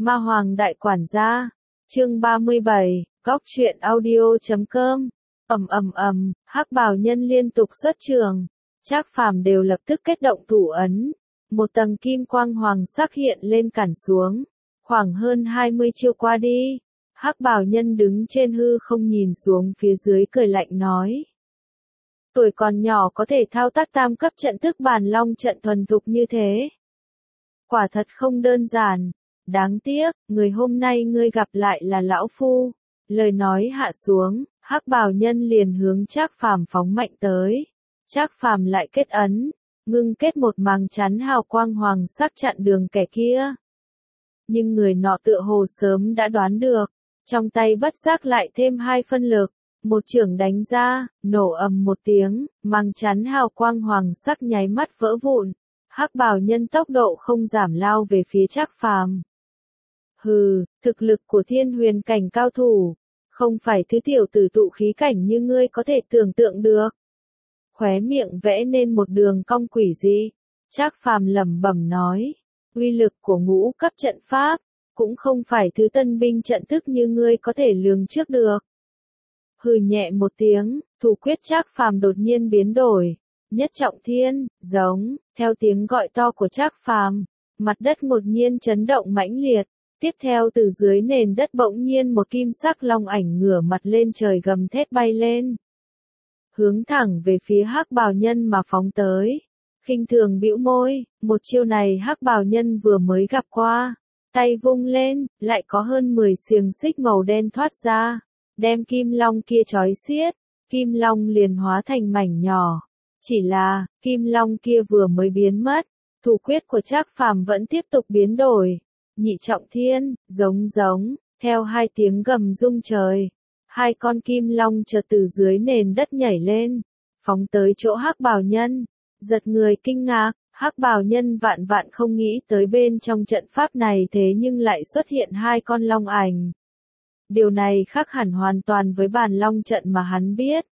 Ma Hoàng Đại Quản Gia, chương 37, Góc truyện audio.com. Hắc bào nhân liên tục xuất trường, Trác Phàm đều lập tức kết động thủ ấn, một tầng kim quang hoàng sắc hiện lên cản xuống, khoảng hơn 20 chiêu qua đi, Hắc bào nhân đứng trên hư không nhìn xuống phía dưới cười lạnh nói: tuổi còn nhỏ có thể thao tác tam cấp trận thức Bàn Long trận thuần thục như thế, quả thật không đơn giản. Đáng tiếc, người hôm nay ngươi gặp lại là lão phu. Lời nói hạ xuống, Hắc bào nhân liền hướng Trác Phàm phóng mạnh tới. Trác Phàm lại kết ấn, ngưng kết một màng chắn hào quang hoàng sắc chặn đường kẻ kia. Nhưng người nọ tựa hồ sớm đã đoán được, trong tay bất giác lại thêm hai phân lực, một chưởng đánh ra, nổ ầm một tiếng, màng chắn hào quang hoàng sắc nháy mắt vỡ vụn. Hắc bào nhân tốc độ không giảm lao về phía Trác Phàm. Hừ, thực lực của thiên huyền cảnh cao thủ, không phải thứ tiểu tử tụ khí cảnh như ngươi có thể tưởng tượng được. Khóe miệng vẽ nên một đường cong quỷ dị, Trác Phàm lẩm bẩm nói, uy lực của ngũ cấp trận pháp, cũng không phải thứ tân binh trận thức như ngươi có thể lường trước được. Hừ nhẹ một tiếng, thủ quyết Trác Phàm đột nhiên biến đổi, nhất trọng thiên, giống, theo tiếng gọi to của Trác Phàm, mặt đất đột nhiên chấn động mãnh liệt. Tiếp theo từ dưới nền đất bỗng nhiên một kim sắc long ảnh ngửa mặt lên trời gầm thét bay lên. Hướng thẳng về phía Hắc bào nhân mà phóng tới. Khinh thường bĩu môi, một chiêu này Hắc bào nhân vừa mới gặp qua. Tay vung lên, lại có hơn 10 xiềng xích màu đen thoát ra. Đem kim long kia trói xiết, kim long liền hóa thành mảnh nhỏ. Chỉ là, kim long kia vừa mới biến mất, thủ quyết của Trác Phàm vẫn tiếp tục biến đổi. Nhị trọng thiên, giống, theo hai tiếng gầm rung trời, hai con kim long chợt từ dưới nền đất nhảy lên, phóng tới chỗ Hắc bào nhân, giật người kinh ngạc, Hắc bào nhân vạn vạn không nghĩ tới bên trong trận pháp này thế nhưng lại xuất hiện hai con long ảnh. Điều này khác hẳn hoàn toàn với Bàn Long trận mà hắn biết.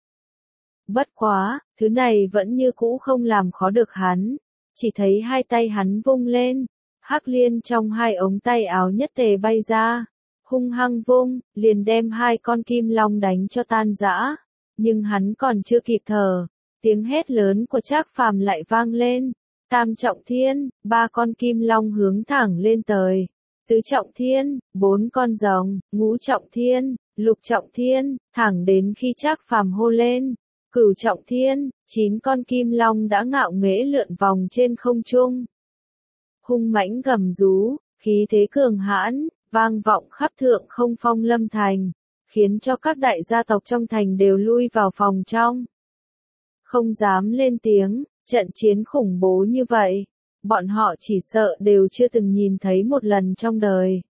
Bất quá, thứ này vẫn như cũ không làm khó được hắn, chỉ thấy hai tay hắn vung lên. Hắc liên trong hai ống tay áo nhất tề bay ra, hung hăng vung, liền đem hai con kim long đánh cho tan rã. Nhưng hắn còn chưa kịp thở, tiếng hét lớn của Trác Phàm lại vang lên. Tam trọng thiên, ba con kim long hướng thẳng lên trời. Tứ trọng thiên, bốn con rồng, ngũ trọng thiên, lục trọng thiên, thẳng đến khi Trác Phàm hô lên. Cửu trọng thiên, 9 con kim long đã ngạo nghễ lượn vòng trên không trung. Hung mãnh gầm rú, khí thế cường hãn, vang vọng khắp Thượng Không Phong Lâm thành, khiến cho các đại gia tộc trong thành đều lui vào phòng trong. Không dám lên tiếng, trận chiến khủng bố như vậy, bọn họ chỉ sợ đều chưa từng nhìn thấy một lần trong đời.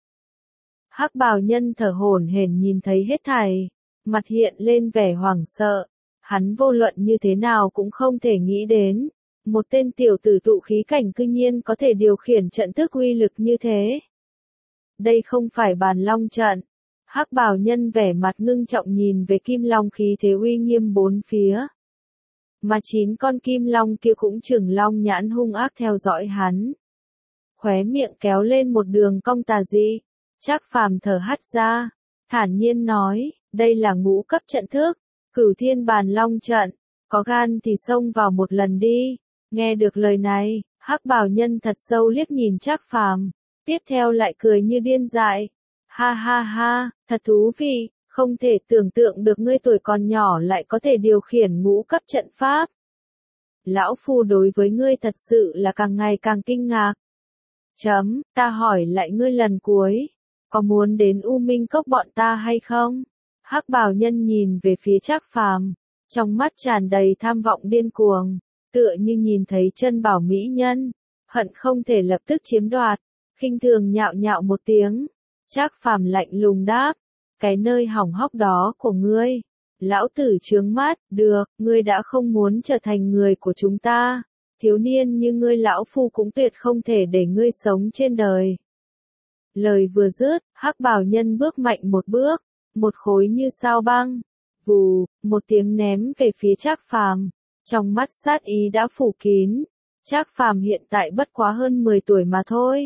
Hắc bào nhân thở hổn hển nhìn thấy hết thảy, mặt hiện lên vẻ hoảng sợ, hắn vô luận như thế nào cũng không thể nghĩ đến. Một tên tiểu tử tụ khí cảnh cư nhiên có thể điều khiển trận thức uy lực như thế. Đây không phải Bàn Long trận. Hắc bào nhân vẻ mặt ngưng trọng nhìn về kim long khí thế uy nghiêm bốn phía. Mà 9 con kim long kia cũng trừng long nhãn hung ác theo dõi hắn. Khóe miệng kéo lên một đường cong tà dị. Trác Phàm thở hắt ra, thản nhiên nói, đây là ngũ cấp trận thức, Cửu Thiên Bàn Long trận, có gan thì xông vào một lần đi. Nghe được lời này, Hắc bào nhân thật sâu liếc nhìn Trác Phàm, tiếp theo lại cười như điên dại. Ha ha ha, thật thú vị, không thể tưởng tượng được ngươi tuổi còn nhỏ lại có thể điều khiển ngũ cấp trận pháp. Lão phu đối với ngươi thật sự là càng ngày càng kinh ngạc. Ta hỏi lại ngươi lần cuối, có muốn đến U Minh Cốc bọn ta hay không? Hắc bào nhân nhìn về phía Trác Phàm, trong mắt tràn đầy tham vọng điên cuồng. Tựa như nhìn thấy chân bảo mỹ nhân, hận không thể lập tức chiếm đoạt, khinh thường nhạo nhạo một tiếng. Trác Phàm lạnh lùng đáp, cái nơi hỏng hóc đó của ngươi, lão tử trướng mắt, được, ngươi đã không muốn trở thành người của chúng ta, thiếu niên như ngươi lão phu cũng tuyệt không thể để ngươi sống trên đời. Lời vừa dứt, Hắc bào nhân bước mạnh một bước, một khối như sao băng, vù, một tiếng ném về phía Trác Phàm. Trong mắt sát ý đã phủ kín, Trác Phàm hiện tại bất quá hơn 10 tuổi mà thôi,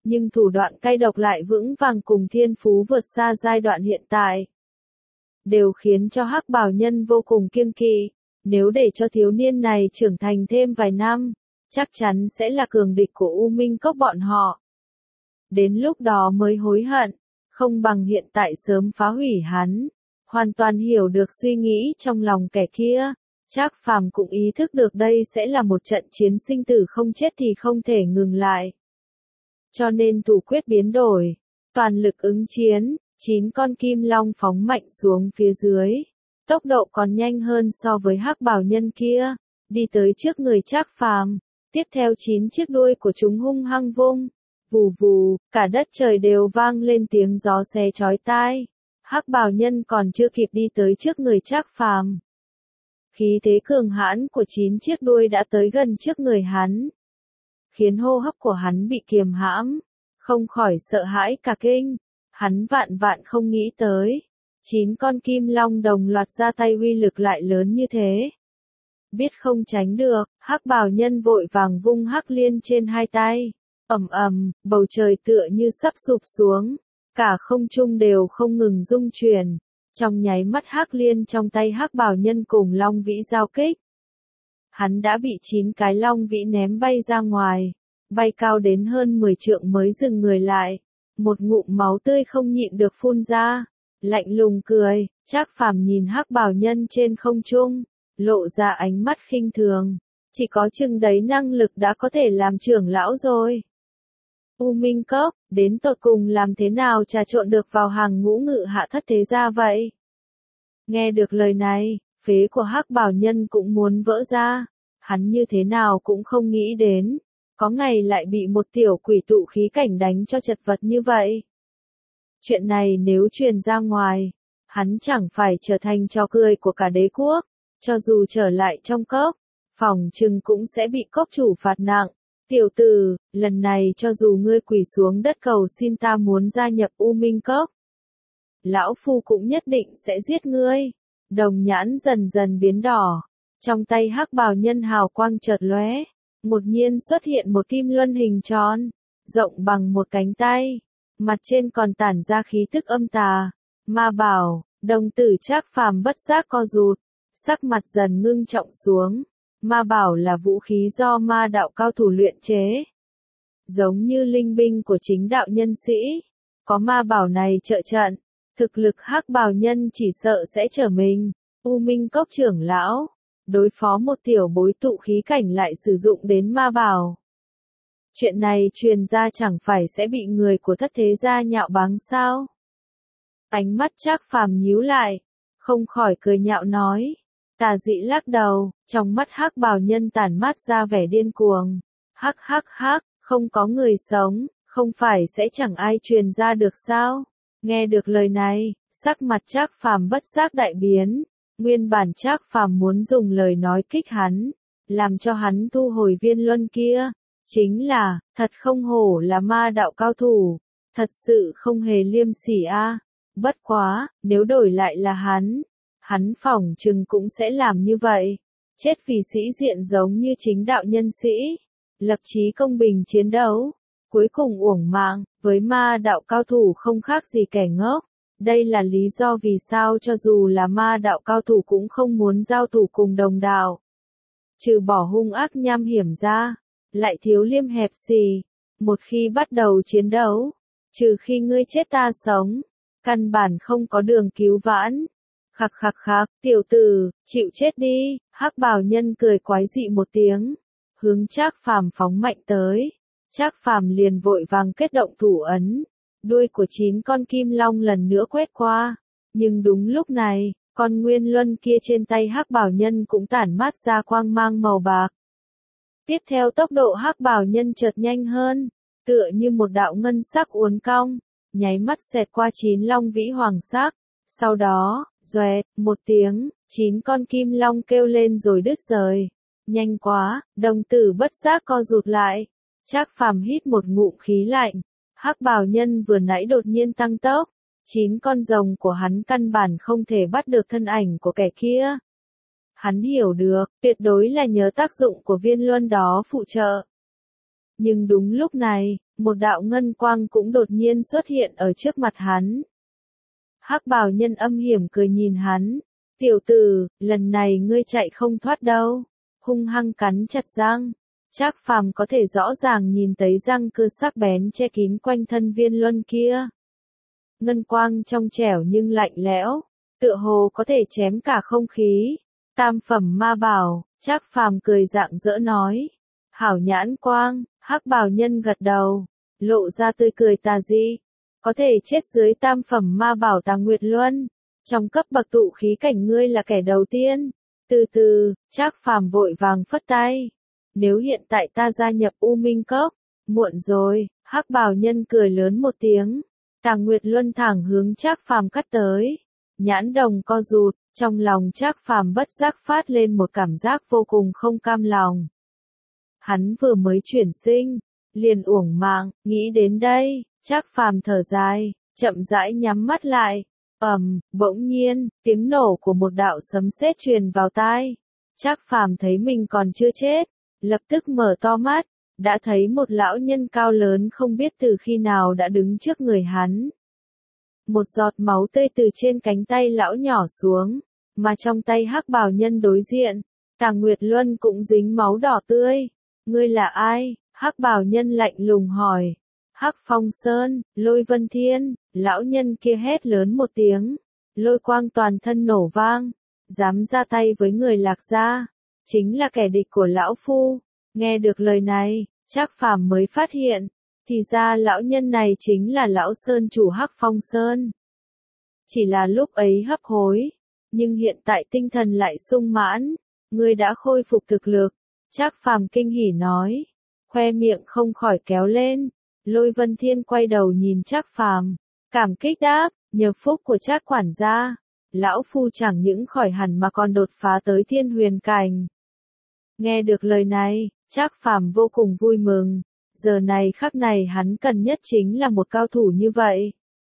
nhưng thủ đoạn cay độc lại vững vàng cùng thiên phú vượt xa giai đoạn hiện tại. Đều khiến cho Hắc Bào Nhân vô cùng kiêng kỵ, nếu để cho thiếu niên này trưởng thành thêm vài năm, chắc chắn sẽ là cường địch của U Minh Cốc bọn họ. Đến lúc đó mới hối hận, không bằng hiện tại sớm phá hủy hắn. Hoàn toàn hiểu được suy nghĩ trong lòng kẻ kia, Trác Phàm cũng ý thức được đây sẽ là một trận chiến sinh tử không chết thì không thể ngừng lại. Cho nên thủ quyết biến đổi, toàn lực ứng chiến, 9 con kim long phóng mạnh xuống phía dưới. Tốc độ còn nhanh hơn so với Hắc Bào Nhân kia, đi tới trước người Trác Phàm, tiếp theo 9 chiếc đuôi của chúng hung hăng vung, vù vù, cả đất trời đều vang lên tiếng gió xé chói tai. Hắc Bào Nhân còn chưa kịp đi tới trước người Trác Phàm, khí thế cường hãn của 9 chiếc đuôi đã tới gần trước người hắn, khiến hô hấp của hắn bị kiềm hãm, không khỏi sợ hãi cả kinh. Hắn vạn vạn không nghĩ tới, 9 con kim long đồng loạt ra tay uy lực lại lớn như thế. Biết không tránh được, Hắc Bào Nhân vội vàng vung hắc liên trên hai tay. Ầm ầm, bầu trời tựa như sắp sụp xuống, cả không trung đều không ngừng rung chuyển. Trong nháy mắt hắc liên trong tay Hắc Bào Nhân cùng long vĩ giao kích. Hắn đã bị 9 cái long vĩ ném bay ra ngoài, bay cao đến hơn 10 trượng mới dừng người lại. Một ngụm máu tươi không nhịn được phun ra, lạnh lùng cười. Trác Phàm nhìn Hắc Bào Nhân trên không trung, lộ ra ánh mắt khinh thường, chỉ có chừng đấy năng lực đã có thể làm trưởng lão rồi. U Minh Cốc, đến tột cùng làm thế nào trà trộn được vào hàng ngũ ngự hạ thất thế gia vậy? Nghe được lời này, phế của Hắc Bào Nhân cũng muốn vỡ ra, hắn như thế nào cũng không nghĩ đến, có ngày lại bị một tiểu quỷ tụ khí cảnh đánh cho chật vật như vậy. Chuyện này nếu truyền ra ngoài, hắn chẳng phải trở thành trò cười của cả đế quốc, cho dù trở lại trong cốc, phòng trừng cũng sẽ bị cốc chủ phạt nặng. Tiểu tử, lần này cho dù ngươi quỳ xuống đất cầu xin ta muốn gia nhập U Minh Cốc, lão phu cũng nhất định sẽ giết ngươi. Đồng nhãn dần dần biến đỏ, trong tay Hắc Bào Nhân hào quang chợt lóe, đột nhiên xuất hiện một kim luân hình tròn, rộng bằng một cánh tay, mặt trên còn tản ra khí tức âm tà. Ma bảo, đồng tử Trác Phàm bất giác co rụt, sắc mặt dần ngưng trọng xuống. Ma bảo là vũ khí do ma đạo cao thủ luyện chế, giống như linh binh của chính đạo nhân sĩ. Có ma bảo này trợ trận, thực lực Hắc Bào Nhân chỉ sợ sẽ trở mình U Minh Cốc trưởng lão. Đối phó một tiểu bối tụ khí cảnh lại sử dụng đến ma bảo. Chuyện này truyền ra chẳng phải sẽ bị người của thất thế gia nhạo báng sao? Ánh mắt Trác Phàm nhíu lại, không khỏi cười nhạo nói. Tà dị lắc đầu, trong mắt Hắc Bào Nhân tản mát ra vẻ điên cuồng. Hắc hắc hắc, không có người sống, không phải sẽ chẳng ai truyền ra được sao? Nghe được lời này, sắc mặt Trác Phàm bất giác đại biến. Nguyên bản Trác Phàm muốn dùng lời nói kích hắn, làm cho hắn thu hồi viên luân kia. Chính là, thật không hổ là ma đạo cao thủ, thật sự không hề liêm sỉ a. Bất quá, nếu đổi lại là hắn phỏng chừng cũng sẽ làm như vậy. Chết vì sĩ diện giống như chính đạo nhân sĩ, lập chí công bình chiến đấu, cuối cùng uổng mạng, với ma đạo cao thủ không khác gì kẻ ngốc. Đây là lý do vì sao cho dù là ma đạo cao thủ cũng không muốn giao thủ cùng đồng đạo. Trừ bỏ hung ác nham hiểm ra, lại thiếu liêm hẹp xì. Một khi bắt đầu chiến đấu, trừ khi ngươi chết ta sống, căn bản không có đường cứu vãn. Khặc khặc khặc, tiểu tử, chịu chết đi. Hắc Bào Nhân cười quái dị một tiếng, hướng Trác Phàm phóng mạnh tới. Trác Phàm liền vội vàng kết động thủ ấn, đuôi của 9 con kim long lần nữa quét qua. Nhưng đúng lúc này, con nguyên luân kia trên tay Hắc Bào Nhân cũng tản mát ra quang mang màu bạc. Tiếp theo tốc độ Hắc Bào Nhân chợt nhanh hơn, tựa như một đạo ngân sắc uốn cong, nháy mắt xẹt qua 9 long vĩ hoàng sắc. Sau đó, doẹt, một tiếng, 9 con kim long kêu lên rồi đứt rời. Nhanh quá, đồng tử bất giác co rụt lại. Trác Phàm hít một ngụm khí lạnh. Hắc Bào Nhân vừa nãy đột nhiên tăng tốc, 9 con rồng của hắn căn bản không thể bắt được thân ảnh của kẻ kia. Hắn hiểu được, tuyệt đối là nhờ tác dụng của viên luân đó phụ trợ. Nhưng đúng lúc này, một đạo ngân quang cũng đột nhiên xuất hiện ở trước mặt hắn. Hắc bào nhân âm hiểm cười nhìn hắn, tiểu tử, lần này ngươi chạy không thoát đâu, hung hăng cắn chặt răng. Trác Phàm có thể rõ ràng nhìn thấy răng cưa sắc bén che kín quanh thân Viên Luân kia. Ngân quang trong trẻo nhưng lạnh lẽo, tựa hồ có thể chém cả không khí. Tam phẩm ma bảo, Trác Phàm cười rạng rỡ nói. Hảo nhãn quang, Hắc bào nhân gật đầu, lộ ra tươi cười tà dị. Có thể chết dưới tam phẩm ma bảo Tà Nguyệt Luân. Trong cấp bậc tụ khí cảnh ngươi là kẻ đầu tiên. Từ từ, Trác Phàm vội vàng phất tay. Nếu hiện tại ta gia nhập U Minh Cốc, muộn rồi, Hắc bào nhân cười lớn một tiếng. Tà Nguyệt Luân thẳng hướng Trác Phàm cắt tới. Nhãn đồng co rụt, trong lòng Trác Phàm bất giác phát lên một cảm giác vô cùng không cam lòng. Hắn vừa mới chuyển sinh, liền uổng mạng, nghĩ đến đây, Trác Phàm thở dài, chậm rãi nhắm mắt lại. Bỗng nhiên, tiếng nổ của một đạo sấm sét truyền vào tai. Trác Phàm thấy mình còn chưa chết, lập tức mở to mắt, đã thấy một lão nhân cao lớn không biết từ khi nào đã đứng trước người hắn. Một giọt máu tươi từ trên cánh tay lão nhỏ xuống, mà trong tay Hắc bào nhân đối diện, Tà Nguyệt Luân cũng dính máu đỏ tươi. Ngươi là ai? Hắc bào nhân lạnh lùng hỏi. Hắc Phong Sơn, Lôi Vân Thiên, lão nhân kia hét lớn một tiếng, lôi quang toàn thân nổ vang, dám ra tay với người Lạc gia, chính là kẻ địch của lão phu. Nghe được lời này, Trác Phàm mới phát hiện, thì ra lão nhân này chính là lão sơn chủ Hắc Phong Sơn. Chỉ là lúc ấy hấp hối, nhưng hiện tại tinh thần lại sung mãn, ngươi đã khôi phục thực lực. Trác Phàm kinh hỉ nói, khoe miệng không khỏi kéo lên. Lôi Vân Thiên quay đầu nhìn Trác Phàm, cảm kích đáp, nhờ phúc của Trác quản gia, lão phu chẳng những khỏi hẳn mà còn đột phá tới Thiên Huyền cảnh. Nghe được lời này, Trác Phàm vô cùng vui mừng, giờ này khắc này hắn cần nhất chính là một cao thủ như vậy.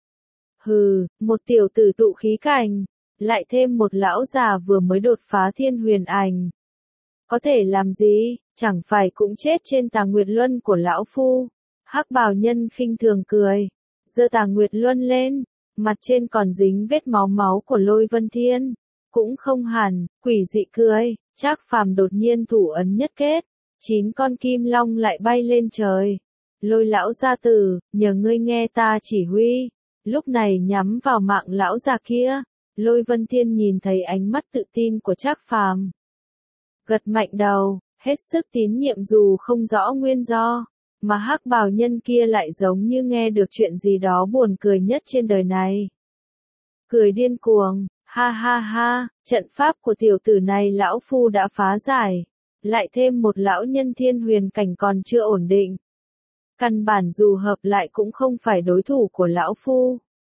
Hừ, một tiểu tử tụ khí cảnh, lại thêm một lão già vừa mới đột phá Thiên Huyền ảnh. Có thể làm gì, chẳng phải cũng chết trên Tà Nguyệt Luân của lão phu. Hắc bào nhân khinh thường cười, giơ Tà Nguyệt Luân lên, mặt trên còn dính vết máu của Lôi Vân Thiên. Cũng không hẳn, quỷ dị cười, Trác Phàm đột nhiên thủ ấn nhất kết, 9 con kim long lại bay lên trời. Lôi lão gia tử, nhờ ngươi nghe ta chỉ huy. Lúc này nhắm vào mạng lão già kia, Lôi Vân Thiên nhìn thấy ánh mắt tự tin của Trác Phàm, gật mạnh đầu, hết sức tín nhiệm dù không rõ nguyên do. Mà Hắc bào nhân kia lại giống như nghe được chuyện gì đó buồn cười nhất trên đời này. Cười điên cuồng, ha ha ha, trận pháp của tiểu tử này lão phu đã phá giải. Lại thêm một lão nhân Thiên Huyền cảnh còn chưa ổn định. Căn bản dù hợp lại cũng không phải đối thủ của lão phu.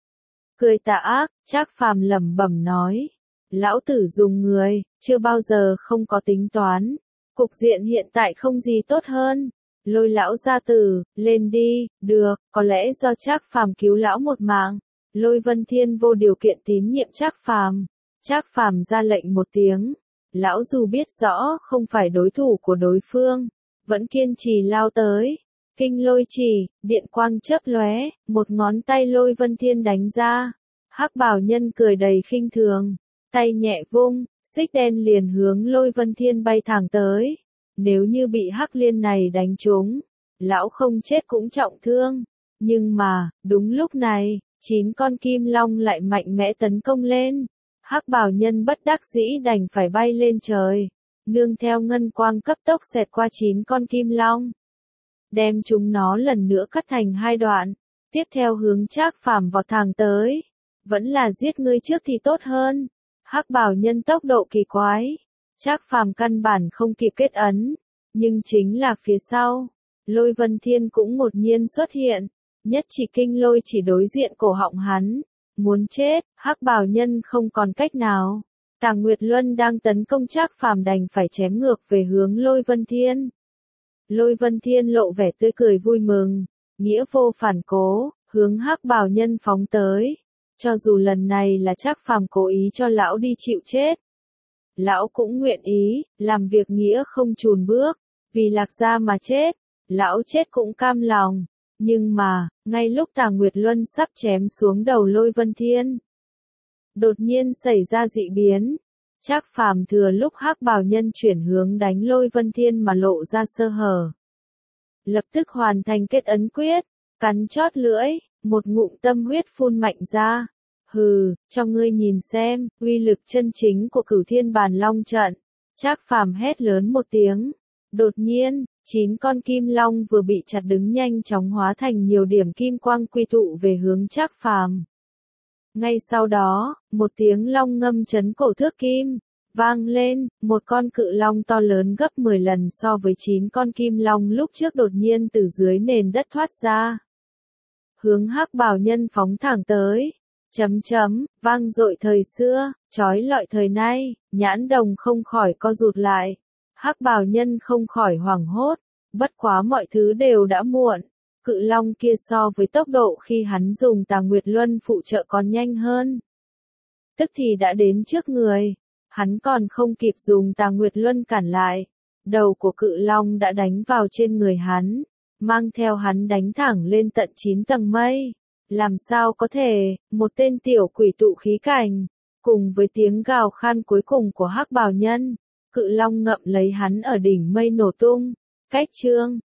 Cười tà ác, Trác Phàm lẩm bẩm nói. Lão tử dùng người, chưa bao giờ không có tính toán. Cục diện hiện tại không gì tốt hơn. Lôi lão gia tử, lên đi, được, có lẽ do Trác Phàm cứu lão một mạng. Lôi Vân Thiên vô điều kiện tín nhiệm Trác Phàm. Trác Phàm ra lệnh một tiếng. Lão dù biết rõ không phải đối thủ của đối phương, vẫn kiên trì lao tới. Kinh lôi chỉ, điện quang chớp lóe, một ngón tay Lôi Vân Thiên đánh ra. Hắc bào nhân cười đầy khinh thường, tay nhẹ vung, xích đen liền hướng Lôi Vân Thiên bay thẳng tới. Nếu như bị Hắc liên này đánh trúng, lão không chết cũng trọng thương. Nhưng mà, đúng lúc này, 9 con kim long lại mạnh mẽ tấn công lên. Hắc bào nhân bất đắc dĩ đành phải bay lên trời, nương theo ngân quang cấp tốc xẹt qua 9 con kim long, đem chúng nó lần nữa cắt thành 2 đoạn, tiếp theo hướng Trác Phàm vọt thẳng tới. Vẫn là giết ngươi trước thì tốt hơn. Hắc bào nhân tốc độ kỳ quái, Trác Phàm căn bản không kịp kết ấn, nhưng chính là phía sau, Lôi Vân Thiên cũng đột nhiên xuất hiện, nhất chỉ kinh lôi chỉ đối diện cổ họng hắn. Muốn chết, Hắc bào nhân không còn cách nào. Tà Nguyệt Luân đang tấn công Trác Phàm đành phải chém ngược về hướng Lôi Vân Thiên. Lôi Vân Thiên lộ vẻ tươi cười vui mừng, nghĩa vô phản cố, hướng Hắc bào nhân phóng tới. Cho dù lần này là Trác Phàm cố ý cho lão đi chịu chết, lão cũng nguyện ý, làm việc nghĩa không chùn bước, vì Lạc gia mà chết. lão chết cũng cam lòng. Nhưng mà, ngay lúc Tà Nguyệt Luân sắp chém xuống đầu Lôi Vân Thiên, đột nhiên xảy ra dị biến. Trác Phàm thừa lúc Hắc Bào Nhân chuyển hướng đánh Lôi Vân Thiên mà lộ ra sơ hở. Lập tức hoàn thành kết ấn quyết, cắn chót lưỡi, một ngụm tâm huyết phun mạnh ra. Hừ, cho ngươi nhìn xem, uy lực chân chính của Cửu Thiên Bàn Long trận. Trác Phàm hét lớn một tiếng. Đột nhiên, 9 con kim long vừa bị chặt đứng nhanh chóng hóa thành nhiều điểm kim quang quy tụ về hướng Trác Phàm. Ngay sau đó, một tiếng long ngâm chấn cổ thước kim vang lên, một con cự long to lớn gấp 10 lần so với 9 con kim long lúc trước đột nhiên từ dưới nền đất thoát ra, hướng Hắc Bào Nhân phóng thẳng tới. Vang dội thời xưa, chói lọi thời nay, Nhãn Đồng không khỏi co rụt lại. Hắc Bào Nhân không khỏi hoảng hốt, bất quá mọi thứ đều đã muộn. Cự long kia so với tốc độ khi hắn dùng Tà Nguyệt Luân phụ trợ còn nhanh hơn. Tức thì đã đến trước người, hắn còn không kịp dùng Tà Nguyệt Luân cản lại. Đầu của cự long đã đánh vào trên người hắn, mang theo hắn đánh thẳng lên tận 9 tầng mây. Làm sao có thể, một tên tiểu quỷ tụ khí cảnh, cùng với tiếng gào khan cuối cùng của Hắc Bào Nhân, cự long ngậm lấy hắn ở đỉnh mây nổ tung. Cách chương